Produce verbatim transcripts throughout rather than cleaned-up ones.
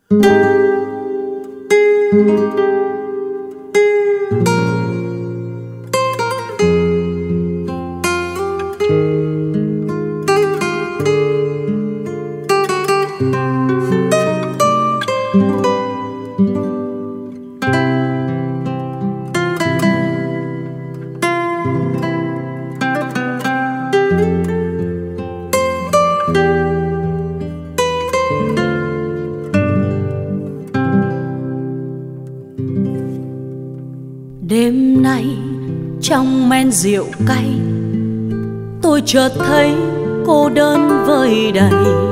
Đêm nay trong men rượu cay, tôi chợt thấy cô đơn vơi đầy.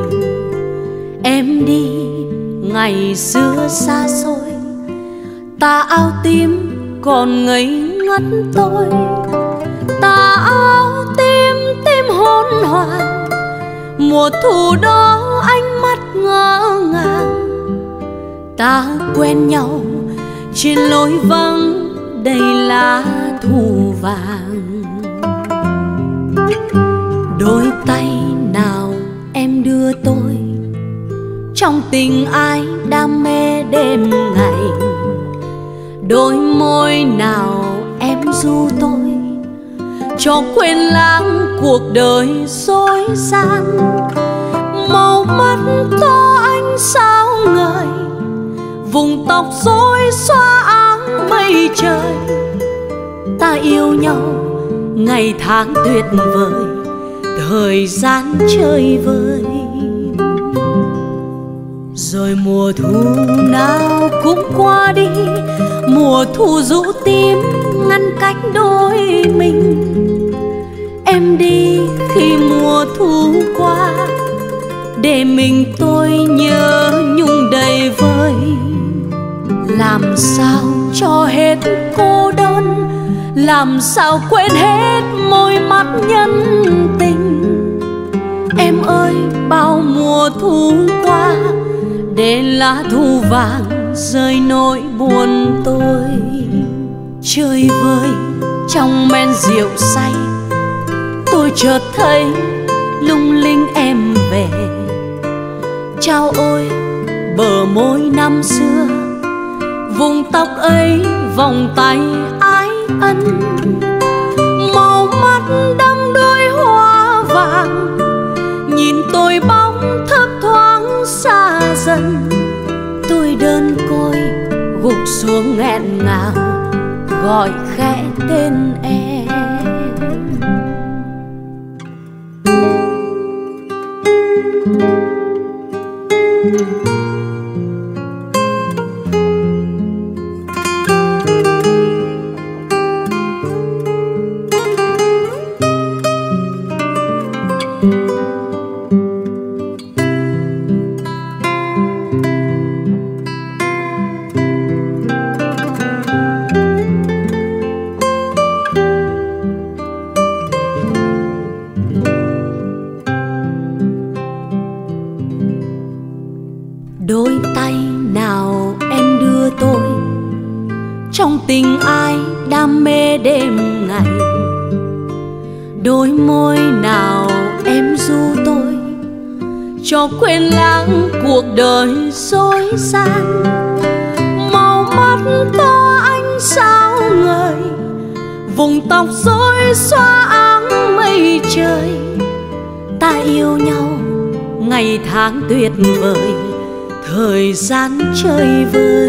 Em đi ngày xưa xa xôi, tà áo tím còn ngây ngất tôi. Tà áo tím tim hôn hoàng, mùa thu đó ánh mắt ngỡ ngàng. Ta quen nhau trên lối vắng đầy lá thu vàng. Đôi tay nào em đưa tôi, trong tình ai đam mê đêm ngày. Đôi môi nào em ru tôi, cho quên lãng cuộc đời dối gian. Màu mắt to ánh sao ngời, vùng tóc rối xóa áng mây trời. Ta yêu nhau ngày tháng tuyệt vời, thời gian chơi vơi. Rồi mùa thu nào cũng qua đi, mùa thu rũ tím ngăn cách đôi mình. Em đi khi mùa thu qua, để mình tôi nhớ nhung đầy vơi. Làm sao cho hết cô đơn, làm sao quên hết môi mắt nhân tình. Em ơi bao mùa thu qua, để lá thu vàng rơi nỗi buồn tôi. Chơi vơi trong men rượu say, tôi chợt thấy lung linh em về. Chao ôi bờ môi năm xưa, vùng tóc ấy vòng tay ái ân. Màu mắt đắm đuối hoa vàng, nhìn tôi bóng thấp thoáng xa dần. Tôi đơn côi gục xuống nghẹn ngào, gọi khẽ tên em. Đôi tay nào em đưa tôi, trong tình ai đam mê đêm ngày. Đôi môi nào em ru tôi, cho quên lãng cuộc đời dối gian. Màu mắt to ánh sao ngời, vùng tóc rối xóa áng mây trời. Ta yêu nhau ngày tháng tuyệt vời, thời gian chơi vơi.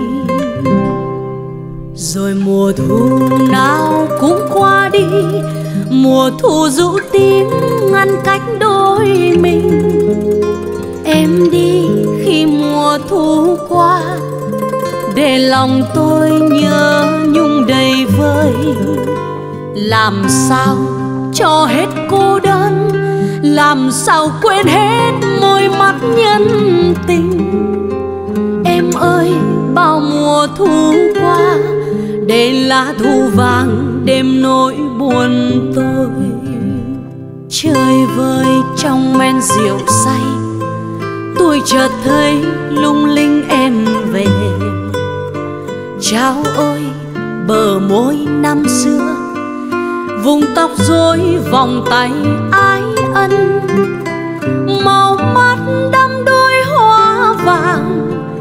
Rồi mùa thu nào cũng qua đi, mùa thu rũ tím ngăn cách đôi mình. Em đi khi mùa thu qua, để lòng tôi nhớ nhung đầy vơi. Làm sao cho hết cô đơn, làm sao quên hết môi mắt nhân tình. Em ơi bao mùa thu qua, để lá thu vàng đêm nỗi buồn tôi. Chơi vơi trong men rượu say, tôi chợt thấy lung linh em về. Chao ôi bờ môi năm xưa, vùng tóc rối vòng tay ái ân. Màu mắt đắm đuối hoa vàng,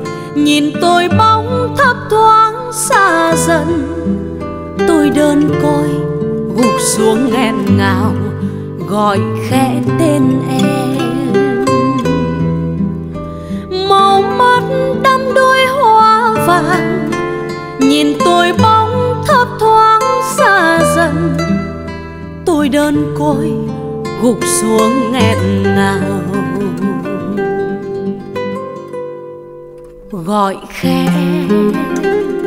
nhìn tôi bóng thấp thoáng xa dần. Tôi đơn côi gục xuống nghẹn ngào gọi khẽ tên em. Màu mắt đắm đuối hoa vàng, nhìn tôi bóng thấp thoáng xa dần. Tôi đơn côi gục xuống nghẹn ngào gọi khẽ